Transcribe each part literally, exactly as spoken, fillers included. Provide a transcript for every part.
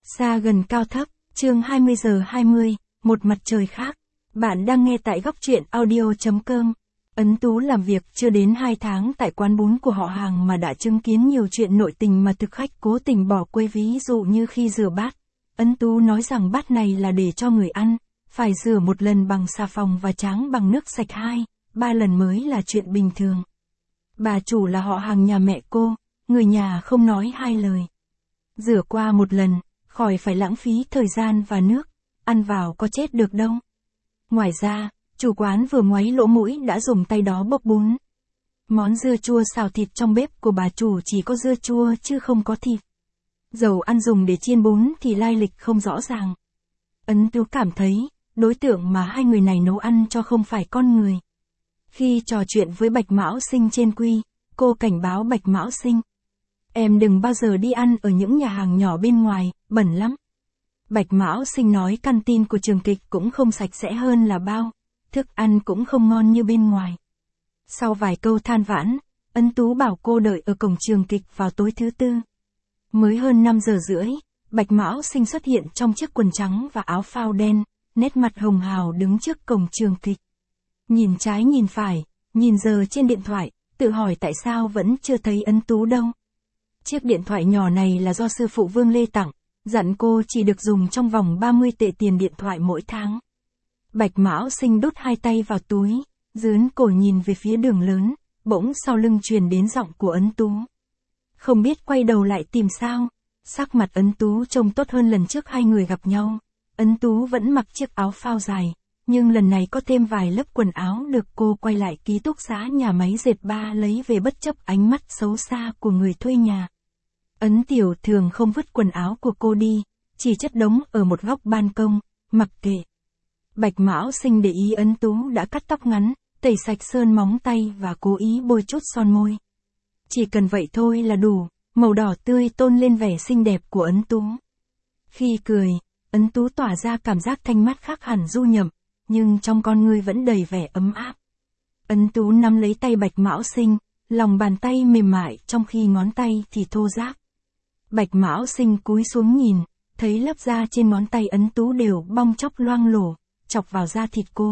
Xa gần cao thấp, chương hai mươi giờ hai mươi, một mặt trời khác. Bạn đang nghe tại góc truyện audio chấm com. Ấn Tú làm việc chưa đến hai tháng tại quán bún của họ hàng mà đã chứng kiến nhiều chuyện nội tình mà thực khách cố tình bỏ quên, ví dụ như khi rửa bát. Ấn Tú nói rằng bát này là để cho người ăn, phải rửa một lần bằng xà phòng và tráng bằng nước sạch hai, ba lần mới là chuyện bình thường. Bà chủ là họ hàng nhà mẹ cô, người nhà không nói hai lời. Rửa qua một lần, khỏi phải lãng phí thời gian và nước, ăn vào có chết được đâu. Ngoài ra, chủ quán vừa ngoáy lỗ mũi đã dùng tay đó bốc bún. Món dưa chua xào thịt trong bếp của bà chủ chỉ có dưa chua chứ không có thịt. Dầu ăn dùng để chiên bún thì lai lịch không rõ ràng. Ấn Tú cảm thấy, đối tượng mà hai người này nấu ăn cho không phải con người. Khi trò chuyện với Bạch Mão Sinh trên quy, cô cảnh báo Bạch Mão Sinh. Em đừng bao giờ đi ăn ở những nhà hàng nhỏ bên ngoài, bẩn lắm. Bạch Mão Sinh nói căn tin của trường kịch cũng không sạch sẽ hơn là bao, thức ăn cũng không ngon như bên ngoài. Sau vài câu than vãn, Ấn Tú bảo cô đợi ở cổng trường kịch vào tối thứ tư. Mới hơn năm giờ rưỡi, Bạch Mão Sinh xuất hiện trong chiếc quần trắng và áo phao đen, nét mặt hồng hào đứng trước cổng trường kịch. Nhìn trái nhìn phải, nhìn giờ trên điện thoại, tự hỏi tại sao vẫn chưa thấy Ấn Tú đâu. Chiếc điện thoại nhỏ này là do sư phụ Vương Lê tặng, dặn cô chỉ được dùng trong vòng ba mươi tệ tiền điện thoại mỗi tháng. Bạch Mão Sinh đút hai tay vào túi, dướn cổ nhìn về phía đường lớn, bỗng sau lưng truyền đến giọng của Ấn Tú. Không biết quay đầu lại tìm sao, sắc mặt Ấn Tú trông tốt hơn lần trước hai người gặp nhau. Ấn Tú vẫn mặc chiếc áo phao dài, nhưng lần này có thêm vài lớp quần áo được cô quay lại ký túc xá nhà máy dệt ba lấy về bất chấp ánh mắt xấu xa của người thuê nhà. Ấn Tiểu thường không vứt quần áo của cô đi, chỉ chất đống ở một góc ban công, mặc kệ. Bạch Mão Sinh để ý Ấn Tú đã cắt tóc ngắn, tẩy sạch sơn móng tay và cố ý bôi chút son môi. Chỉ cần vậy thôi là đủ, màu đỏ tươi tôn lên vẻ xinh đẹp của Ấn Tú. Khi cười, Ấn Tú tỏa ra cảm giác thanh mát khác hẳn Du Nhậm, nhưng trong con người vẫn đầy vẻ ấm áp. Ấn Tú nắm lấy tay Bạch Mão Sinh, lòng bàn tay mềm mại trong khi ngón tay thì thô ráp. Bạch Mão Sinh cúi xuống nhìn, thấy lớp da trên ngón tay Ấn Tú đều bong chóc loang lổ, chọc vào da thịt cô.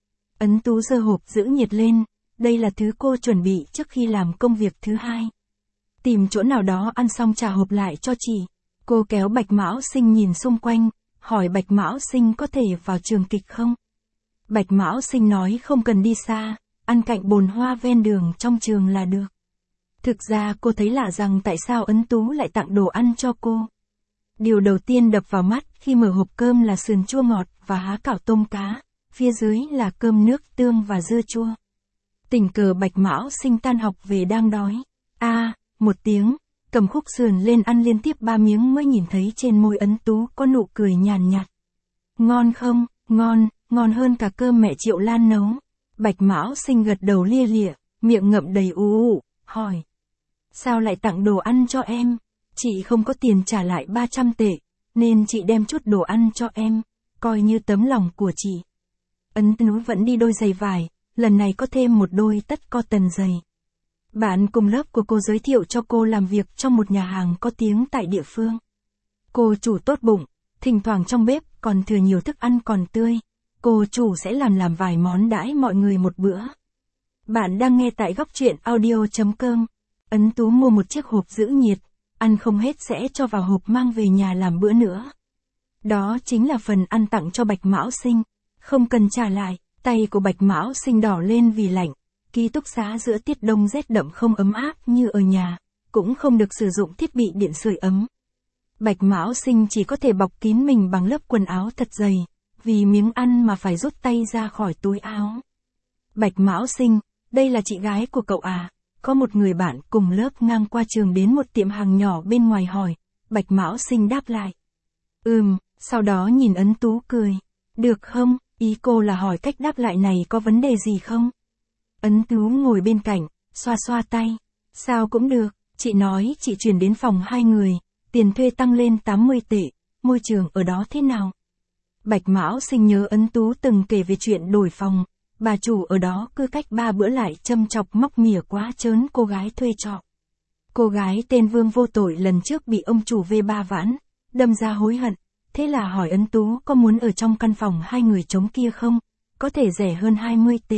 Ấn Tú giơ hộp giữ nhiệt lên, đây là thứ cô chuẩn bị trước khi làm công việc thứ hai. Tìm chỗ nào đó ăn xong trả hộp lại cho chị. Cô kéo Bạch Mão Sinh nhìn xung quanh, hỏi Bạch Mão Sinh có thể vào trường kịch không? Bạch Mão Sinh nói không cần đi xa, ăn cạnh bồn hoa ven đường trong trường là được. Thực ra cô thấy lạ rằng tại sao Ấn Tú lại tặng đồ ăn cho cô. Điều đầu tiên đập vào mắt khi mở hộp cơm là sườn chua ngọt và há cảo tôm cá, phía dưới là cơm nước tương và dưa chua. Tình cờ Bạch Mão Sinh tan học về đang đói. A, à, một tiếng, cầm khúc sườn lên ăn liên tiếp ba miếng mới nhìn thấy trên môi Ấn Tú có nụ cười nhàn nhạt. Ngon không? Ngon, ngon hơn cả cơm mẹ Triệu Lan nấu. Bạch Mão Sinh gật đầu lia lịa, miệng ngậm đầy ú ụ, hỏi. Sao lại tặng đồ ăn cho em? Chị không có tiền trả lại ba trăm tệ, nên chị đem chút đồ ăn cho em, coi như tấm lòng của chị. Ấn Tú vẫn đi đôi giày vải, lần này có thêm một đôi tất cotton giày. Bạn cùng lớp của cô giới thiệu cho cô làm việc trong một nhà hàng có tiếng tại địa phương. Cô chủ tốt bụng, thỉnh thoảng trong bếp còn thừa nhiều thức ăn còn tươi. Cô chủ sẽ làm làm vài món đãi mọi người một bữa. Bạn đang nghe tại góc truyện audio chấm com. Ấn Tú mua một chiếc hộp giữ nhiệt, ăn không hết sẽ cho vào hộp mang về nhà làm bữa nữa. Đó chính là phần ăn tặng cho Bạch Mão Sinh, không cần trả lại. Tay của Bạch Mão Sinh đỏ lên vì lạnh, ký túc xá giữa tiết đông rét đậm không ấm áp như ở nhà, cũng không được sử dụng thiết bị điện sưởi ấm. Bạch Mão Sinh chỉ có thể bọc kín mình bằng lớp quần áo thật dày, vì miếng ăn mà phải rút tay ra khỏi túi áo. Bạch Mão Sinh, đây là chị gái của cậu à? Có một người bạn cùng lớp ngang qua trường đến một tiệm hàng nhỏ bên ngoài hỏi, Bạch Mão Sinh đáp lại. Ừm, sau đó nhìn Ấn Tú cười. Được không? Ý cô là hỏi cách đáp lại này có vấn đề gì không? Ấn Tú ngồi bên cạnh, xoa xoa tay. Sao cũng được, chị nói chị chuyển đến phòng hai người, tiền thuê tăng lên tám mươi tệ, môi trường ở đó thế nào? Bạch Mão Sinh nhớ Ấn Tú từng kể về chuyện đổi phòng, bà chủ ở đó cứ cách ba bữa lại châm chọc móc mỉa quá trớn cô gái thuê trọ. Cô gái tên Vương vô tội lần trước bị ông chủ vê ba vãn, đâm ra hối hận, thế là hỏi Ấn Tú có muốn ở trong căn phòng hai người trống kia không, có thể rẻ hơn hai mươi tệ.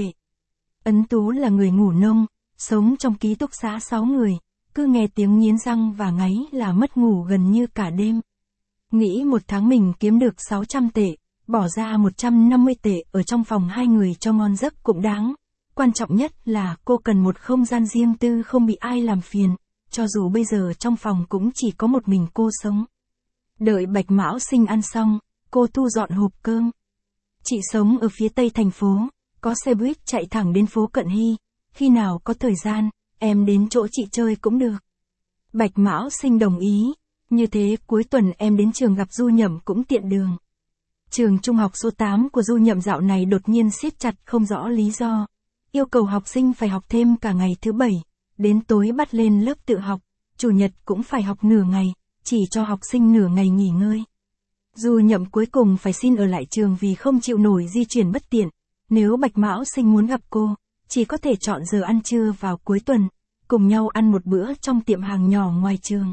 Ấn Tú là người ngủ nông, sống trong ký túc xá sáu người, cứ nghe tiếng nghiến răng và ngáy là mất ngủ gần như cả đêm. Nghĩ một tháng mình kiếm được sáu trăm tệ, bỏ ra một trăm năm mươi tệ ở trong phòng hai người cho ngon giấc cũng đáng. Quan trọng nhất là cô cần một không gian riêng tư không bị ai làm phiền, cho dù bây giờ trong phòng cũng chỉ có một mình cô sống. Đợi Bạch Mão Sinh ăn xong, cô thu dọn hộp cơm. Chị sống ở phía tây thành phố, có xe buýt chạy thẳng đến phố Cận Hy, khi nào có thời gian, em đến chỗ chị chơi cũng được. Bạch Mão Sinh đồng ý, như thế cuối tuần em đến trường gặp Du Nhậm cũng tiện đường. Trường trung học số tám của Du Nhậm dạo này đột nhiên siết chặt không rõ lý do, yêu cầu học sinh phải học thêm cả ngày thứ bảy, đến tối bắt lên lớp tự học, chủ nhật cũng phải học nửa ngày, chỉ cho học sinh nửa ngày nghỉ ngơi. Du Nhậm cuối cùng phải xin ở lại trường vì không chịu nổi di chuyển bất tiện, nếu Bạch Mão Sinh muốn gặp cô, chỉ có thể chọn giờ ăn trưa vào cuối tuần, cùng nhau ăn một bữa trong tiệm hàng nhỏ ngoài trường.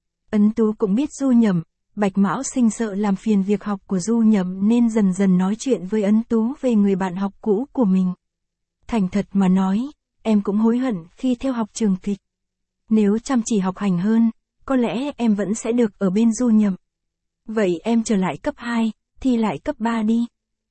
Ấn Tú cũng biết Du Nhậm, Bạch Mão Sinh sợ làm phiền việc học của Du Nhậm nên dần dần nói chuyện với Ấn Tú về người bạn học cũ của mình. Thành thật mà nói, em cũng hối hận khi theo học trường kịch. Nếu chăm chỉ học hành hơn, có lẽ em vẫn sẽ được ở bên Du Nhậm. Vậy em trở lại cấp hai, thi lại cấp ba đi.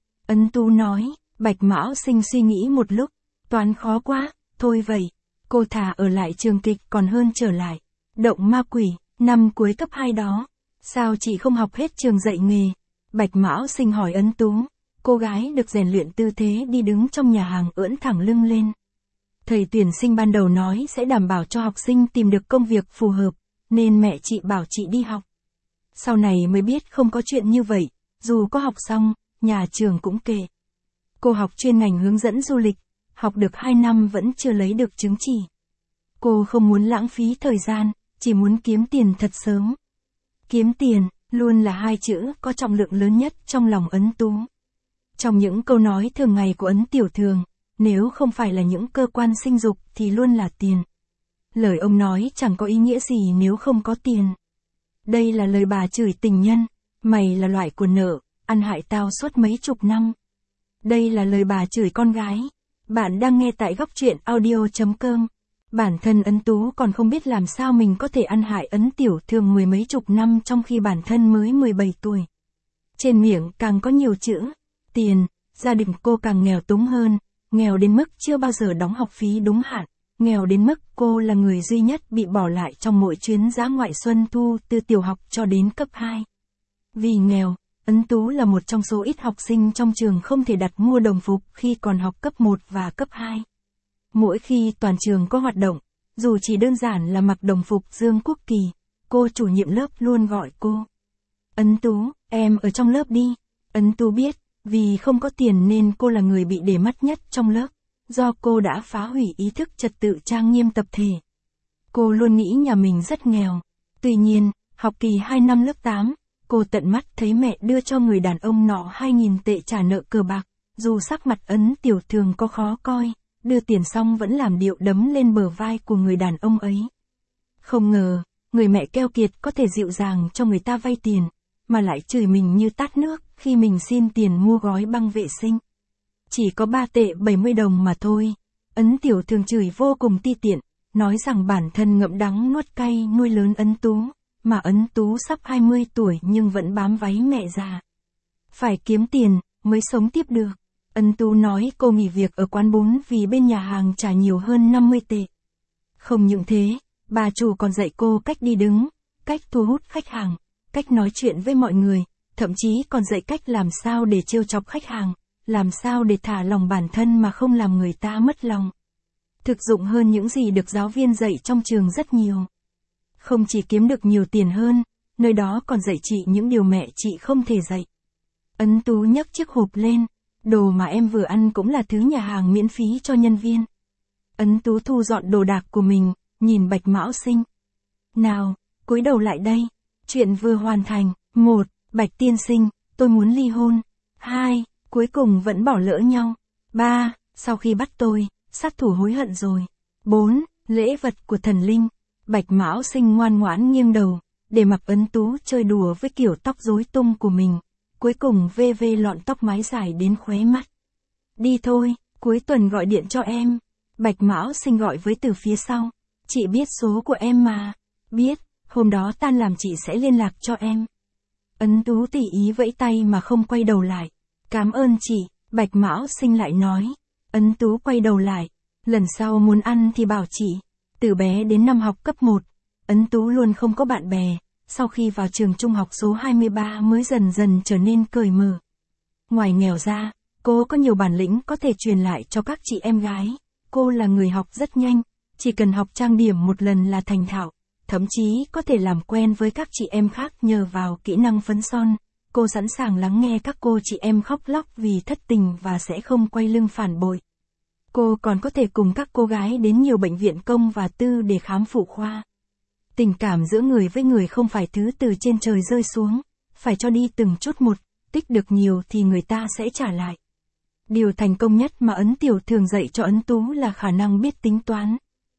Ấn Tú nói. Bạch Mão Sinh suy nghĩ một lúc, toán khó quá, thôi vậy, cô thà ở lại trường kịch còn hơn trở lại. Động ma quỷ, năm cuối cấp hai đó, sao chị không học hết trường dạy nghề? Bạch Mão Sinh hỏi Ấn Tú, cô gái được rèn luyện tư thế đi đứng trong nhà hàng ưỡn thẳng lưng lên. Thầy tuyển sinh ban đầu nói sẽ đảm bảo cho học sinh tìm được công việc phù hợp, nên mẹ chị bảo chị đi học. Sau này mới biết không có chuyện như vậy, dù có học xong, nhà trường cũng kệ. Cô học chuyên ngành hướng dẫn du lịch, học được hai năm vẫn chưa lấy được chứng chỉ. Cô không muốn lãng phí thời gian, chỉ muốn kiếm tiền thật sớm. Kiếm tiền, luôn là hai chữ có trọng lượng lớn nhất trong lòng Ấn Tú. Trong những câu nói thường ngày của Ấn Tiểu Thường, nếu không phải là những cơ quan sinh dục thì luôn là tiền. Lời ông nói chẳng có ý nghĩa gì nếu không có tiền. Đây là lời bà chửi tình nhân, mày là loại của nợ, ăn hại tao suốt mấy chục năm. Đây là lời bà chửi con gái. Bạn đang nghe tại góc truyện audio chấm com. Bản thân Ấn Tú còn không biết làm sao mình có thể ăn hại Ấn Tiểu Thường mười mấy chục năm trong khi bản thân mới mười bảy tuổi. Trên miệng càng có nhiều chữ tiền, gia đình cô càng nghèo túng hơn, nghèo đến mức chưa bao giờ đóng học phí đúng hạn, nghèo đến mức cô là người duy nhất bị bỏ lại trong mỗi chuyến dã ngoại xuân thu từ tiểu học cho đến cấp hai. Vì nghèo, Ấn Tú là một trong số ít học sinh trong trường không thể đặt mua đồng phục khi còn học cấp một và cấp hai. Mỗi khi toàn trường có hoạt động, dù chỉ đơn giản là mặc đồng phục Dương Quốc Kỳ, cô chủ nhiệm lớp luôn gọi cô. Ấn Tú, em ở trong lớp đi. Ấn Tú biết, vì không có tiền nên cô là người bị để mắt nhất trong lớp, do cô đã phá hủy ý thức trật tự trang nghiêm tập thể. Cô luôn nghĩ nhà mình rất nghèo. Tuy nhiên, học kỳ hai năm lớp tám, cô tận mắt thấy mẹ đưa cho người đàn ông nọ hai nghìn tệ trả nợ cờ bạc, dù sắc mặt Ấn Tiểu Thường có khó coi, đưa tiền xong vẫn làm điệu đấm lên bờ vai của người đàn ông ấy. Không ngờ, người mẹ keo kiệt có thể dịu dàng cho người ta vay tiền, mà lại chửi mình như tát nước khi mình xin tiền mua gói băng vệ sinh. Chỉ có ba tệ bảy mươi đồng mà thôi. Ấn Tiểu Thường chửi vô cùng ti tiện, nói rằng bản thân ngậm đắng nuốt cay nuôi lớn Ấn Tú, mà Ấn Tú sắp hai mươi tuổi nhưng vẫn bám váy mẹ già. Phải kiếm tiền, mới sống tiếp được. Ấn Tú nói cô nghỉ việc ở quán bún vì bên nhà hàng trả nhiều hơn năm mươi tệ. Không những thế, bà chủ còn dạy cô cách đi đứng, cách thu hút khách hàng, cách nói chuyện với mọi người, thậm chí còn dạy cách làm sao để trêu chọc khách hàng, làm sao để thả lòng bản thân mà không làm người ta mất lòng. Thực dụng hơn những gì được giáo viên dạy trong trường rất nhiều. Không chỉ kiếm được nhiều tiền hơn, nơi đó còn dạy chị những điều mẹ chị không thể dạy. Ấn Tú nhấc chiếc hộp lên, đồ mà em vừa ăn cũng là thứ nhà hàng miễn phí cho nhân viên. Ấn Tú thu dọn đồ đạc của mình, nhìn Bạch Mão Sinh. Nào, cúi đầu lại đây. Chuyện vừa hoàn thành. Một. Bạch tiên sinh, tôi muốn ly hôn. Hai. Cuối cùng vẫn bỏ lỡ nhau. Ba. Sau khi bắt tôi, sát thủ hối hận rồi. Bốn. Lễ vật của thần linh. Bạch Mão Sinh ngoan ngoãn nghiêng đầu, để mặc Ấn Tú chơi đùa với kiểu tóc rối tung của mình, cuối cùng vê vê lọn tóc mái dài đến khóe mắt. Đi thôi, cuối tuần gọi điện cho em. Bạch Mão Sinh gọi với từ phía sau. Chị biết số của em mà. Biết, hôm đó tan làm chị sẽ liên lạc cho em. Ấn Tú tỉ ý vẫy tay mà không quay đầu lại. Cảm ơn chị, Bạch Mão Sinh lại nói. Ấn Tú quay đầu lại. Lần sau muốn ăn thì bảo chị. Từ bé đến năm học cấp một, Ấn Tú luôn không có bạn bè. Sau khi vào trường trung học số hai mươi ba mới dần dần trở nên cởi mở. Ngoài nghèo ra, cô có nhiều bản lĩnh có thể truyền lại cho các chị em gái. Cô là người học rất nhanh, chỉ cần học trang điểm một lần là thành thạo, thậm chí có thể làm quen với các chị em khác nhờ vào kỹ năng phấn son. Cô sẵn sàng lắng nghe các cô chị em khóc lóc vì thất tình và sẽ không quay lưng phản bội. Cô còn có thể cùng các cô gái đến nhiều bệnh viện công và tư để khám phụ khoa. Tình cảm giữa người với người không phải thứ từ trên trời rơi xuống, phải cho đi từng chút một, tích được nhiều thì người ta sẽ trả lại. Điều thành công nhất mà Ấn Tiểu thường dạy cho Ấn Tú là khả năng biết tính toán.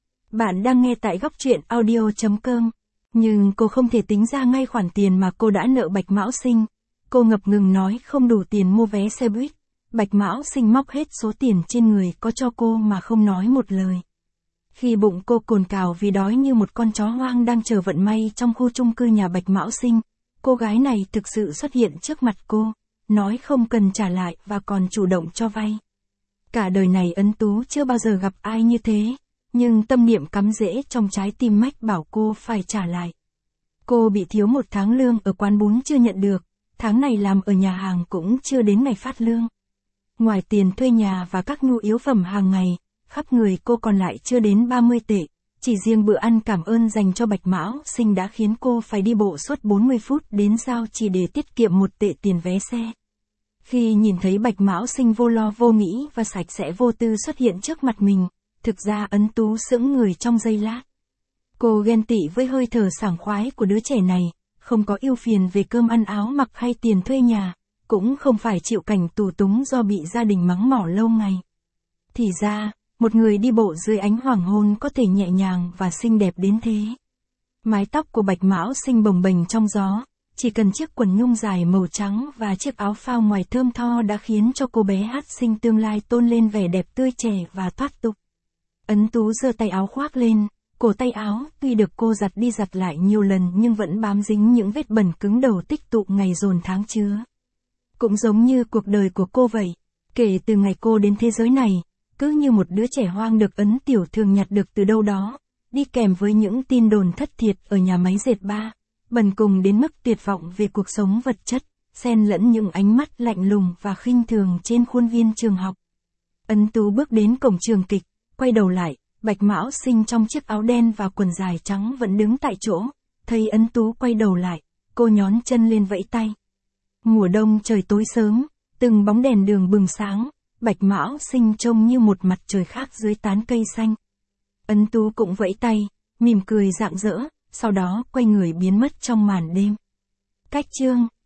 Bạn đang nghe tại góc truyện audio chấm com. Nhưng cô không thể tính ra ngay khoản tiền mà cô đã nợ Bạch Mão Sinh. Cô ngập ngừng nói không đủ tiền mua vé xe buýt. Bạch Mão Sinh móc hết số tiền trên người có cho cô mà không nói một lời. Khi bụng cô cồn cào vì đói như một con chó hoang đang chờ vận may trong khu chung cư nhà Bạch Mão Sinh, cô gái này thực sự xuất hiện trước mặt cô, nói không cần trả lại và còn chủ động cho vay. Cả đời này Ấn Tú chưa bao giờ gặp ai như thế, nhưng tâm niệm cắm rễ trong trái tim mách bảo cô phải trả lại. Cô bị thiếu một tháng lương ở quán bún chưa nhận được, tháng này làm ở nhà hàng cũng chưa đến ngày phát lương. Ngoài tiền thuê nhà và các nhu yếu phẩm hàng ngày, khắp người cô còn lại chưa đến ba mươi tệ, chỉ riêng bữa ăn cảm ơn dành cho Bạch Mão Sinh đã khiến cô phải đi bộ suốt bốn mươi phút đến giao chỉ để tiết kiệm một tệ tiền vé xe. Khi nhìn thấy Bạch Mão Sinh vô lo vô nghĩ và sạch sẽ vô tư xuất hiện trước mặt mình, thực ra Ấn Tú sững người trong giây lát. Cô ghen tị với hơi thở sảng khoái của đứa trẻ này, không có ưu phiền về cơm ăn áo mặc hay tiền thuê nhà, cũng không phải chịu cảnh tù túng do bị gia đình mắng mỏ lâu ngày. Thì ra, một người đi bộ dưới ánh hoàng hôn có thể nhẹ nhàng và xinh đẹp đến thế. Mái tóc của Bạch Mão Sinh bồng bềnh trong gió, chỉ cần chiếc quần nhung dài màu trắng và chiếc áo phao ngoài thơm tho đã khiến cho cô bé Hát Sinh tương lai tôn lên vẻ đẹp tươi trẻ và thoát tục. Ấn Tú giơ tay áo khoác lên, cổ tay áo tuy được cô giặt đi giặt lại nhiều lần nhưng vẫn bám dính những vết bẩn cứng đầu tích tụ ngày dồn tháng chứa. Cũng giống như cuộc đời của cô vậy, kể từ ngày cô đến thế giới này, cứ như một đứa trẻ hoang được Ấn Tiểu thường nhặt được từ đâu đó, đi kèm với những tin đồn thất thiệt ở nhà máy dệt ba, bần cùng đến mức tuyệt vọng về cuộc sống vật chất, xen lẫn những ánh mắt lạnh lùng và khinh thường trên khuôn viên trường học. Ấn Tú bước đến cổng trường kịch, quay đầu lại, Bạch Mão Sinh trong chiếc áo đen và quần dài trắng vẫn đứng tại chỗ, thấy Ấn Tú quay đầu lại, cô nhón chân lên vẫy tay. Mùa đông trời tối sớm, từng bóng đèn đường bừng sáng, Bạch Mão Sinh trông như một mặt trời khác dưới tán cây xanh. Ấn Tú cũng vẫy tay, mỉm cười rạng rỡ, sau đó quay người biến mất trong màn đêm. Cách chương